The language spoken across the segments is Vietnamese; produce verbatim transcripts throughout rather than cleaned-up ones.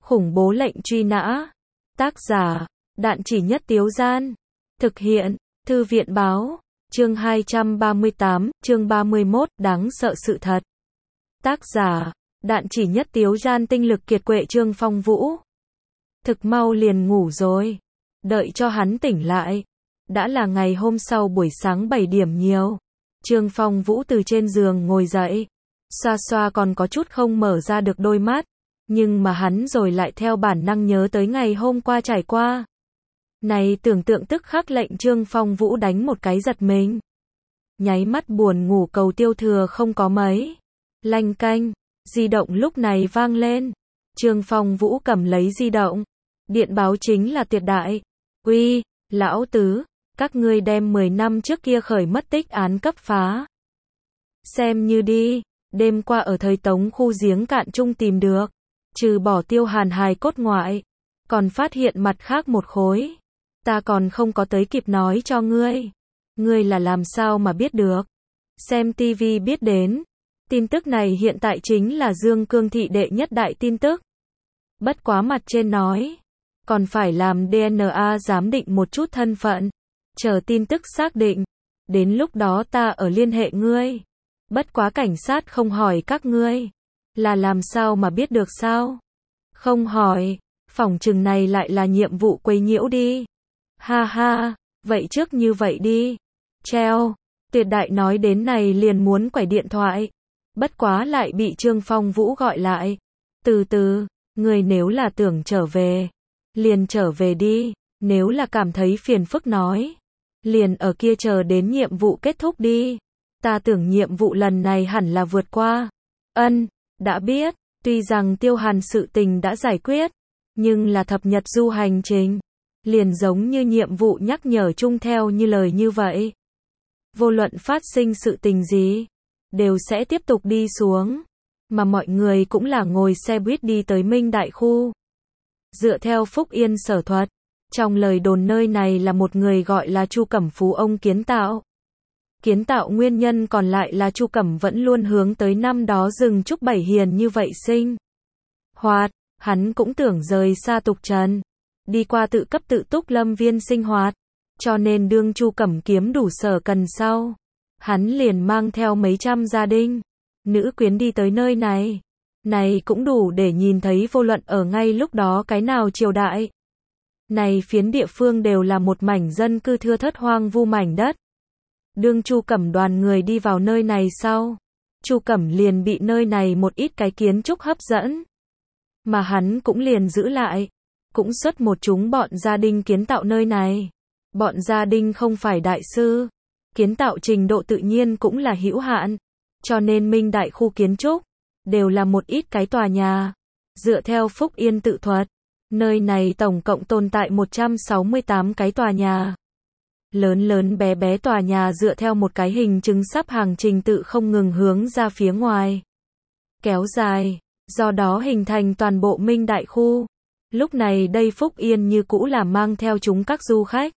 Khủng bố lệnh truy nã. Tác giả, Đạn Chỉ Nhất Tiếu Gian. Thực hiện, Thư viện Báo. Chương hai trăm ba mươi tám, chương ba mươi mốt, đáng sợ sự thật. Tác giả, Đạn Chỉ Nhất Tiếu Gian. Tinh lực kiệt quệ Trương Phong Vũ. Thực mau liền ngủ rồi. Đợi cho hắn tỉnh lại. Đã là ngày hôm sau buổi sáng bảy điểm nhiều. Trương Phong Vũ từ trên giường ngồi dậy. Xoa xoa còn có chút không mở ra được đôi mắt. Nhưng mà hắn rồi lại theo bản năng nhớ tới ngày hôm qua trải qua. Này tưởng tượng tức khắc lệnh Trương Phong Vũ đánh một cái giật mình. Nháy mắt buồn ngủ cầu tiêu thừa không có mấy. Lanh canh, di động lúc này vang lên. Trương Phong Vũ cầm lấy di động. Điện báo chính là Tuyệt Đại. Uy, lão tứ, các ngươi đem mười năm trước kia khởi mất tích án cấp phá. Xem như đi, đêm qua ở thời Tống khu giếng cạn chung tìm được. Trừ bỏ Tiêu Hàn hài cốt ngoại, còn phát hiện mặt khác một khối. Ta còn không có tới kịp nói cho ngươi. Ngươi là làm sao mà biết được? Xem ti vi biết đến. Tin tức này hiện tại chính là Dương Cương thị đệ nhất đại tin tức. Bất quá mặt trên nói, còn phải làm đê en a giám định một chút thân phận. Chờ tin tức xác định. Đến lúc đó ta ở liên hệ ngươi. Bất quá cảnh sát không hỏi các ngươi. Là làm sao mà biết được sao? Không hỏi, phỏng chừng này lại là nhiệm vụ quấy nhiễu đi. Ha ha, vậy trước như vậy đi. Treo, Tuyệt Đại nói đến này liền muốn quẩy điện thoại. Bất quá lại bị Trương Phong Vũ gọi lại. Từ từ, người nếu là tưởng trở về, liền trở về đi. Nếu là cảm thấy phiền phức nói, liền ở kia chờ đến nhiệm vụ kết thúc đi. Ta tưởng nhiệm vụ lần này hẳn là vượt qua. Ân. Đã biết, tuy rằng Tiêu Hàn sự tình đã giải quyết, nhưng là thập nhật du hành trình, liền giống như nhiệm vụ nhắc nhở chung theo như lời như vậy. Vô luận phát sinh sự tình gì, đều sẽ tiếp tục đi xuống, mà mọi người cũng là ngồi xe buýt đi tới Minh Đại Khu. Dựa theo Phúc Yên sở thuật, trong lời đồn nơi này là một người gọi là Chu Cẩm Phú ông kiến tạo. Kiến tạo nguyên nhân còn lại là Chu Cẩm vẫn luôn hướng tới năm đó rừng trúc bảy hiền như vậy sinh hoạt, hắn cũng tưởng rời xa tục trần, đi qua tự cấp tự túc lâm viên sinh hoạt, cho nên đương Chu Cẩm kiếm đủ sở cần sau, hắn liền mang theo mấy trăm gia đình, nữ quyến đi tới nơi này, này cũng đủ để nhìn thấy vô luận ở ngay lúc đó cái nào triều đại. Này phiến địa phương đều là một mảnh dân cư thưa thớt hoang vu mảnh đất. Đương Chu Cẩm đoàn người đi vào nơi này sau, Chu Cẩm liền bị nơi này một ít cái kiến trúc hấp dẫn. Mà hắn cũng liền giữ lại, cũng xuất một chúng bọn gia đình kiến tạo nơi này. Bọn gia đình không phải đại sư, kiến tạo trình độ tự nhiên cũng là hữu hạn, cho nên Minh Đại Khu kiến trúc, đều là một ít cái tòa nhà. Dựa theo Phúc Yên tự thuật, nơi này tổng cộng tồn tại một trăm sáu mươi tám cái tòa nhà. Lớn lớn bé bé tòa nhà dựa theo một cái hình chứng sắp hàng trình tự không ngừng hướng ra phía ngoài. Kéo dài, do đó hình thành toàn bộ Minh Đại Khu. Lúc này đây Phúc Yên như cũ là mang theo chúng các du khách.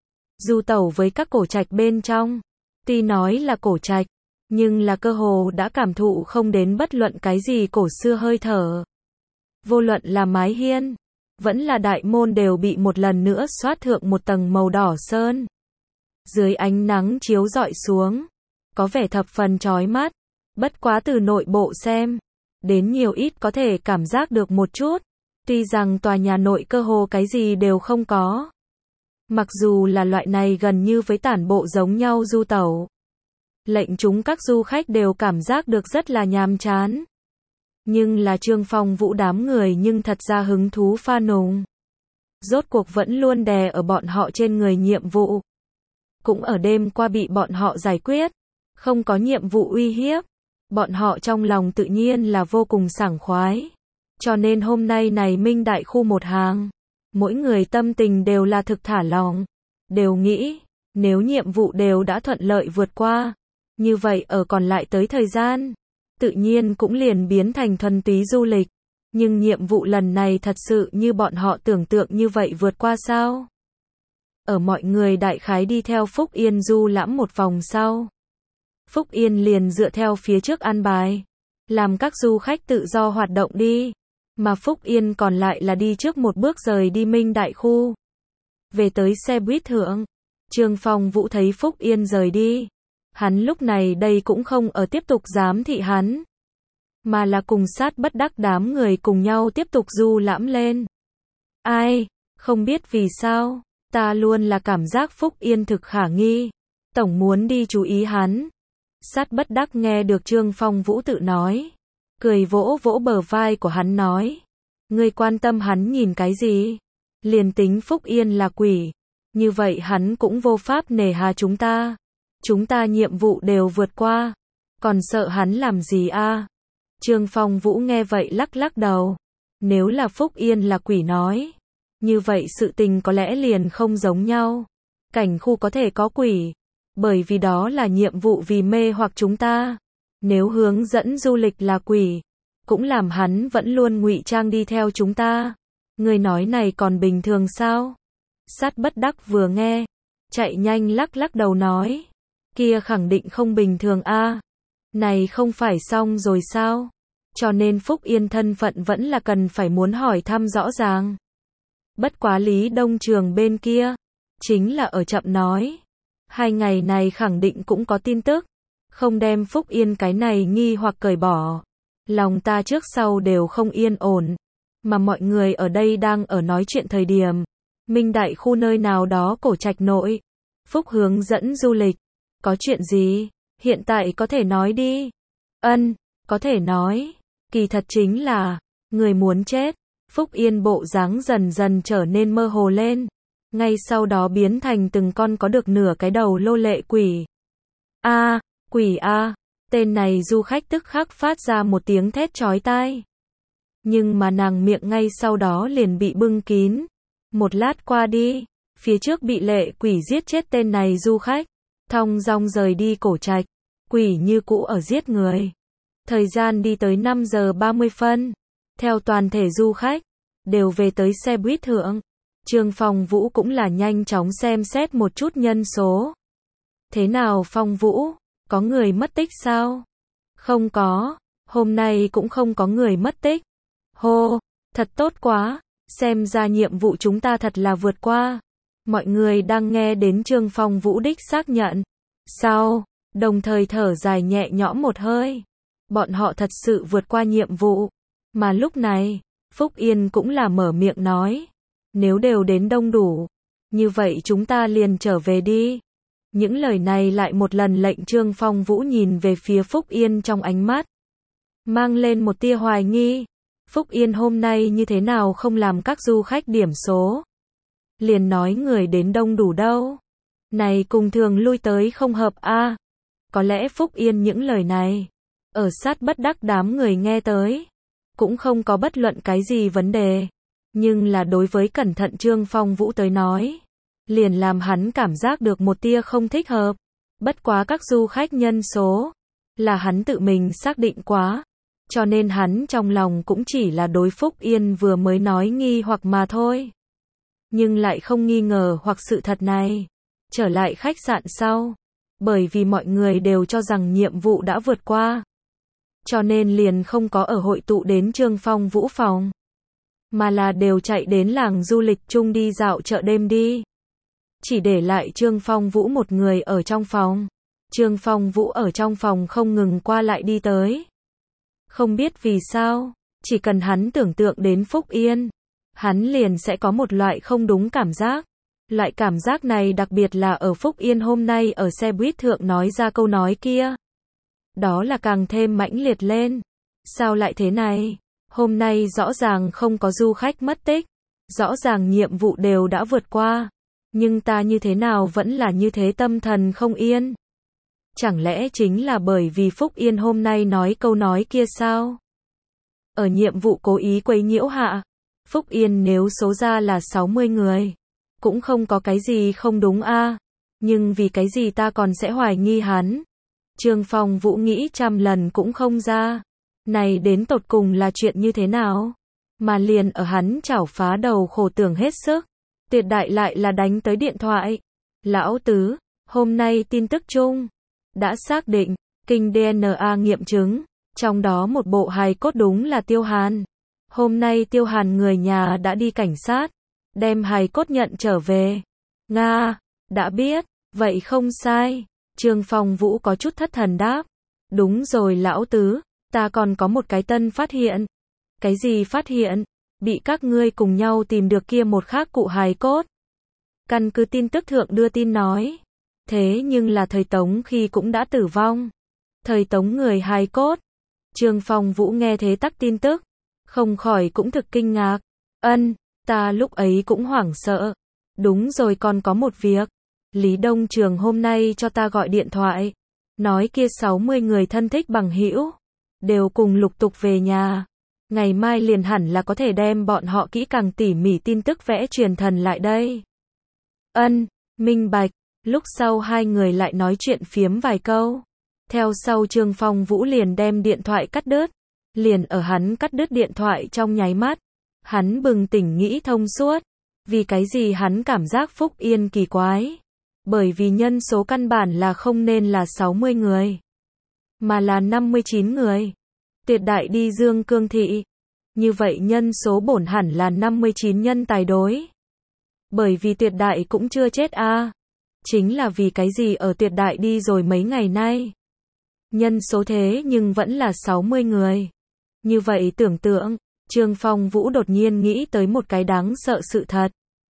Du tẩu với các cổ trạch bên trong. Tuy nói là cổ trạch, nhưng là cơ hồ đã cảm thụ không đến bất luận cái gì cổ xưa hơi thở. Vô luận là mái hiên, vẫn là đại môn đều bị một lần nữa xoát thượng một tầng màu đỏ sơn. Dưới ánh nắng chiếu rọi xuống, có vẻ thập phần chói mắt, bất quá từ nội bộ xem, đến nhiều ít có thể cảm giác được một chút, tuy rằng tòa nhà nội cơ hồ cái gì đều không có. Mặc dù là loại này gần như với tản bộ giống nhau du tẩu, lệnh chúng các du khách đều cảm giác được rất là nhàm chán. Nhưng là Trương Phong Vũ đám người nhưng thật ra hứng thú pha nùng. Rốt cuộc vẫn luôn đè ở bọn họ trên người nhiệm vụ. Cũng ở đêm qua bị bọn họ giải quyết, không có nhiệm vụ uy hiếp, bọn họ trong lòng tự nhiên là vô cùng sảng khoái. Cho nên hôm nay này Minh Đại Khu một hàng, mỗi người tâm tình đều là thực thả lỏng, đều nghĩ, nếu nhiệm vụ đều đã thuận lợi vượt qua, như vậy ở còn lại tới thời gian, tự nhiên cũng liền biến thành thuần túy du lịch. Nhưng nhiệm vụ lần này thật sự như bọn họ tưởng tượng như vậy vượt qua sao? Ở mọi người đại khái đi theo Phúc Yên du lãm một vòng sau. Phúc Yên liền dựa theo phía trước an bài, làm các du khách tự do hoạt động đi. Mà Phúc Yên còn lại là đi trước một bước rời đi Minh Đại khu. Về tới xe buýt thượng, Trương Phong Vũ thấy Phúc Yên rời đi. Hắn lúc này đây cũng không ở tiếp tục giám thị hắn, mà là cùng sát bất đắc đám người cùng nhau tiếp tục du lãm lên. Ai, không biết vì sao, ta luôn là cảm giác Phúc Yên thực khả nghi. Tổng muốn đi chú ý hắn. Sát bất đắc nghe được Trương Phong Vũ tự nói, cười vỗ vỗ bờ vai của hắn nói. Ngươi quan tâm hắn nhìn cái gì? Liền tính Phúc Yên là quỷ, như vậy hắn cũng vô pháp nề hà chúng ta. Chúng ta nhiệm vụ đều vượt qua, còn sợ hắn làm gì a? Trương Phong Vũ nghe vậy lắc lắc đầu. Nếu là Phúc Yên là quỷ nói, như vậy sự tình có lẽ liền không giống nhau. Cảnh khu có thể có quỷ, bởi vì đó là nhiệm vụ vì mê hoặc chúng ta. Nếu hướng dẫn du lịch là quỷ, cũng làm hắn vẫn luôn ngụy trang đi theo chúng ta. Người nói này còn bình thường sao? Sát bất đắc vừa nghe, chạy nhanh lắc lắc đầu nói. Kia khẳng định không bình thường a. Này không phải xong rồi sao? Cho nên Phúc Yên thân phận vẫn là cần phải muốn hỏi thăm rõ ràng. Bất quá Lý Đông Trường bên kia, chính là ở chậm nói. Hai ngày này khẳng định cũng có tin tức, không đem Phúc Yên cái này nghi hoặc cởi bỏ. Lòng ta trước sau đều không yên ổn, mà mọi người ở đây đang ở nói chuyện thời điểm. Minh Đại khu nơi nào đó cổ trạch nội. Phúc hướng dẫn du lịch. Có chuyện gì? Hiện tại có thể nói đi. Ân, có thể nói. Kỳ thật chính là, người muốn chết. Phúc Yên bộ dáng dần dần trở nên mơ hồ lên. Ngay sau đó biến thành từng con có được nửa cái đầu lô lệ quỷ. A, quỷ a, tên này du khách tức khắc phát ra một tiếng thét chói tai. Nhưng mà nàng miệng ngay sau đó liền bị bưng kín. Một lát qua đi, phía trước bị lệ quỷ giết chết tên này du khách, thong dong rời đi cổ trạch, quỷ như cũ ở giết người. Thời gian đi tới năm giờ ba mươi phân, theo toàn thể du khách, đều về tới xe buýt thượng. Trương Phong Vũ cũng là nhanh chóng xem xét một chút nhân số. Thế nào Phong Vũ, có người mất tích sao? Không có, hôm nay cũng không có người mất tích. Hô, thật tốt quá, xem ra nhiệm vụ chúng ta thật là vượt qua. Mọi người đang nghe đến Trương Phong Vũ đích xác nhận. Sau, đồng thời thở dài nhẹ nhõm một hơi. Bọn họ thật sự vượt qua nhiệm vụ. Mà lúc này, Phúc Yên cũng là mở miệng nói. Nếu đều đến đông đủ, như vậy chúng ta liền trở về đi. Những lời này lại một lần lệnh Trương Phong Vũ nhìn về phía Phúc Yên trong ánh mắt, mang lên một tia hoài nghi. Phúc Yên hôm nay như thế nào không làm các du khách điểm số? Liền nói người đến đông đủ đâu. Này cùng thường lui tới không hợp a. Có lẽ Phúc Yên những lời này, ở sát bất đắc đám người nghe tới, cũng không có bất luận cái gì vấn đề. Nhưng là đối với cẩn thận Trương Phong Vũ tới nói, liền làm hắn cảm giác được một tia không thích hợp. Bất quá các du khách nhân số, là hắn tự mình xác định quá. Cho nên hắn trong lòng cũng chỉ là đối Phúc Yên vừa mới nói nghi hoặc mà thôi. Nhưng lại không nghi ngờ hoặc sự thật này. Trở lại khách sạn sau, bởi vì mọi người đều cho rằng nhiệm vụ đã vượt qua, cho nên liền không có ở hội tụ đến Trương Phong Vũ phòng, mà là đều chạy đến làng du lịch chung đi dạo chợ đêm đi. Chỉ để lại Trương Phong Vũ một người ở trong phòng. Trương Phong Vũ ở trong phòng không ngừng qua lại đi tới. Không biết vì sao, chỉ cần hắn tưởng tượng đến Phúc Yên, hắn liền sẽ có một loại không đúng cảm giác. Loại cảm giác này đặc biệt là ở Phúc Yên hôm nay ở xe buýt thượng nói ra câu nói kia. Đó là càng thêm mãnh liệt lên. Sao lại thế này? Hôm nay rõ ràng không có du khách mất tích. Rõ ràng nhiệm vụ đều đã vượt qua. Nhưng ta như thế nào vẫn là như thế tâm thần không yên? Chẳng lẽ chính là bởi vì Phúc Yên hôm nay nói câu nói kia sao? Ở nhiệm vụ cố ý quấy nhiễu hạ, Phúc Yên nếu số ra là sáu mươi người, cũng không có cái gì không đúng a. Nhưng vì cái gì ta còn sẽ hoài nghi hắn? Trương Phong Vũ nghĩ trăm lần cũng không ra. Này đến tột cùng là chuyện như thế nào? Mà liền ở hắn chảo phá đầu khổ tưởng hết sức. Tuyệt đại lại là đánh tới điện thoại. Lão tứ, hôm nay tin tức chung đã xác định, kinh đê en a nghiệm chứng, trong đó một bộ hài cốt đúng là Tiêu Hàn. Hôm nay Tiêu Hàn người nhà đã đi cảnh sát, đem hài cốt nhận trở về. Nga, đã biết, vậy không sai. Trương Phong Vũ có chút thất thần đáp. Đúng rồi lão tứ, ta còn có một cái tân phát hiện. Cái gì phát hiện? Bị các ngươi cùng nhau tìm được kia một khác cụ hài cốt. Căn cứ tin tức thượng đưa tin nói. Thế nhưng là thời Tống khi cũng đã tử vong. Thời Tống người hài cốt. Trương Phong Vũ nghe thế tắc tin tức. Không khỏi cũng thực kinh ngạc. Ân, ta lúc ấy cũng hoảng sợ. Đúng rồi còn có một việc. Lý Đông Trường hôm nay cho ta gọi điện thoại. Nói kia sáu mươi người thân thích bằng hữu đều cùng lục tục về nhà. Ngày mai liền hẳn là có thể đem bọn họ kỹ càng tỉ mỉ tin tức vẽ truyền thần lại đây. Ân, minh bạch. Lúc sau hai người lại nói chuyện phiếm vài câu. Theo sau Trương Phong Vũ liền đem điện thoại cắt đứt. Liền ở hắn cắt đứt điện thoại trong nháy mắt. Hắn bừng tỉnh nghĩ thông suốt. Vì cái gì hắn cảm giác Phúc Yên kỳ quái. Bởi vì nhân số căn bản là không nên là sáu mươi người. Mà là năm mươi chín người. Tuyệt đại đi Dương Cương Thị. Như vậy nhân số bổn hẳn là năm mươi chín nhân tài đối. Bởi vì tuyệt đại cũng chưa chết a à. Chính là vì cái gì ở tuyệt đại đi rồi mấy ngày nay. Nhân số thế nhưng vẫn là sáu mươi người. Như vậy tưởng tượng, Trương Phong Vũ đột nhiên nghĩ tới một cái đáng sợ sự thật.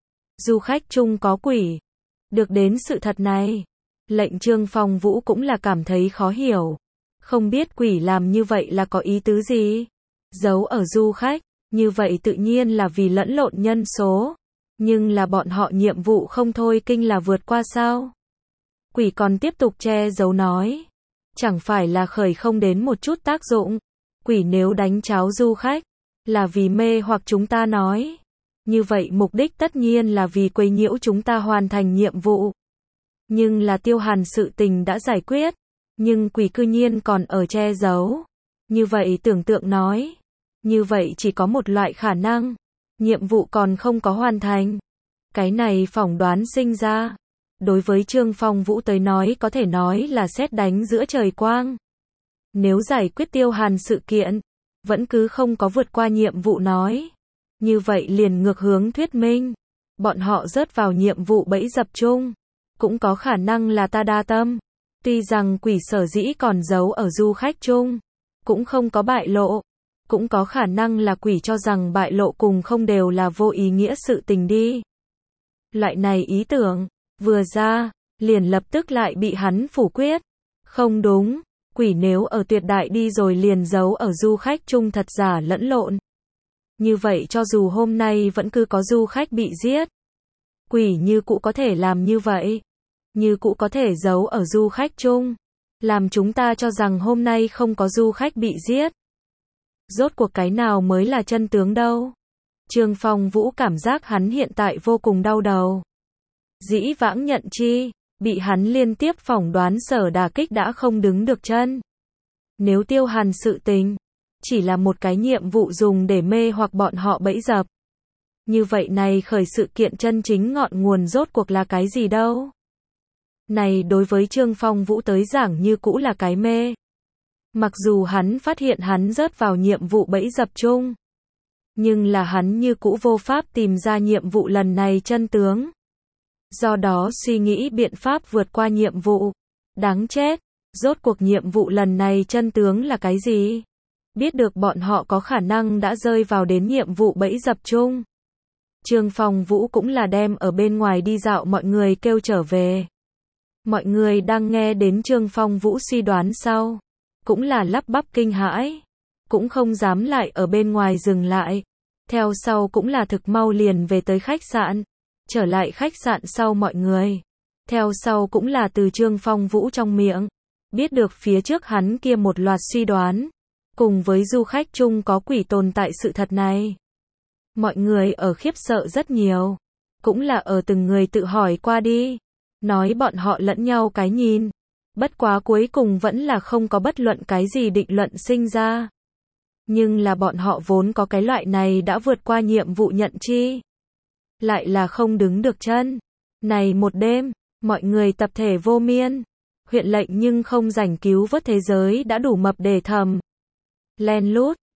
Du khách chung có quỷ. Được đến sự thật này, lệnh Trương Phong Vũ cũng là cảm thấy khó hiểu. Không biết quỷ làm như vậy là có ý tứ gì? Giấu ở du khách, như vậy tự nhiên là vì lẫn lộn nhân số. Nhưng là bọn họ nhiệm vụ không thôi kinh là vượt qua sao? Quỷ còn tiếp tục che giấu nói. Chẳng phải là khởi không đến một chút tác dụng. Quỷ nếu đánh cháo du khách, là vì mê hoặc chúng ta nói. Như vậy mục đích tất nhiên là vì quấy nhiễu chúng ta hoàn thành nhiệm vụ. Nhưng là Tiêu Hàn sự tình đã giải quyết. Nhưng quỷ cư nhiên còn ở che giấu. Như vậy tưởng tượng nói. Như vậy chỉ có một loại khả năng. Nhiệm vụ còn không có hoàn thành. Cái này phỏng đoán sinh ra. Đối với Trương Phong Vũ tới nói có thể nói là sét đánh giữa trời quang. Nếu giải quyết Tiêu Hàn sự kiện, vẫn cứ không có vượt qua nhiệm vụ nói. Như vậy liền ngược hướng thuyết minh. Bọn họ rớt vào nhiệm vụ bẫy dập chung. Cũng có khả năng là ta đa tâm. Tuy rằng quỷ sở dĩ còn giấu ở du khách chung. Cũng không có bại lộ. Cũng có khả năng là quỷ cho rằng bại lộ cùng không đều là vô ý nghĩa sự tình đi. Loại này ý tưởng, vừa ra, liền lập tức lại bị hắn phủ quyết. Không đúng, quỷ nếu ở tuyệt đại đi rồi liền giấu ở du khách chung thật giả lẫn lộn. Như vậy cho dù hôm nay vẫn cứ có du khách bị giết. Quỷ như cũ có thể làm như vậy. Như cũ có thể giấu ở du khách chung. Làm chúng ta cho rằng hôm nay không có du khách bị giết. Rốt cuộc cái nào mới là chân tướng đâu. Trương Phong Vũ cảm giác hắn hiện tại vô cùng đau đầu. Dĩ vãng nhận chi, bị hắn liên tiếp phỏng đoán sở đả kích đã không đứng được chân. Nếu Tiêu Hàn sự tình, chỉ là một cái nhiệm vụ dùng để mê hoặc bọn họ bẫy dập. Như vậy này khởi sự kiện chân chính ngọn nguồn rốt cuộc là cái gì đâu. Này đối với Trương Phong Vũ tới giảng như cũ là cái mê. Mặc dù hắn phát hiện hắn rớt vào nhiệm vụ bẫy dập chung. Nhưng là hắn như cũ vô pháp tìm ra nhiệm vụ lần này chân tướng. Do đó suy nghĩ biện pháp vượt qua nhiệm vụ. Đáng chết, rốt cuộc nhiệm vụ lần này chân tướng là cái gì? Biết được bọn họ có khả năng đã rơi vào đến nhiệm vụ bẫy dập chung. Trương Phong Vũ cũng là đem ở bên ngoài đi dạo mọi người kêu trở về. Mọi người đang nghe đến Trương Phong Vũ suy đoán sau. Cũng là lắp bắp kinh hãi. Cũng không dám lại ở bên ngoài dừng lại. Theo sau cũng là thực mau liền về tới khách sạn. Trở lại khách sạn sau mọi người. Theo sau cũng là từ Trương Phong Vũ trong miệng. Biết được phía trước hắn kia một loạt suy đoán. Cùng với du khách chung có quỷ tồn tại sự thật này. Mọi người ở khiếp sợ rất nhiều. Cũng là ở từng người tự hỏi qua đi. Nói bọn họ lẫn nhau cái nhìn. Bất quá cuối cùng vẫn là không có bất luận cái gì định luận sinh ra. Nhưng là bọn họ vốn có cái loại này đã vượt qua nhiệm vụ nhận chi. Lại là không đứng được chân. Này một đêm, mọi người tập thể vô miên. Huyện lệnh nhưng không rảnh cứu vớt thế giới đã đủ mập để thầm. Len lút,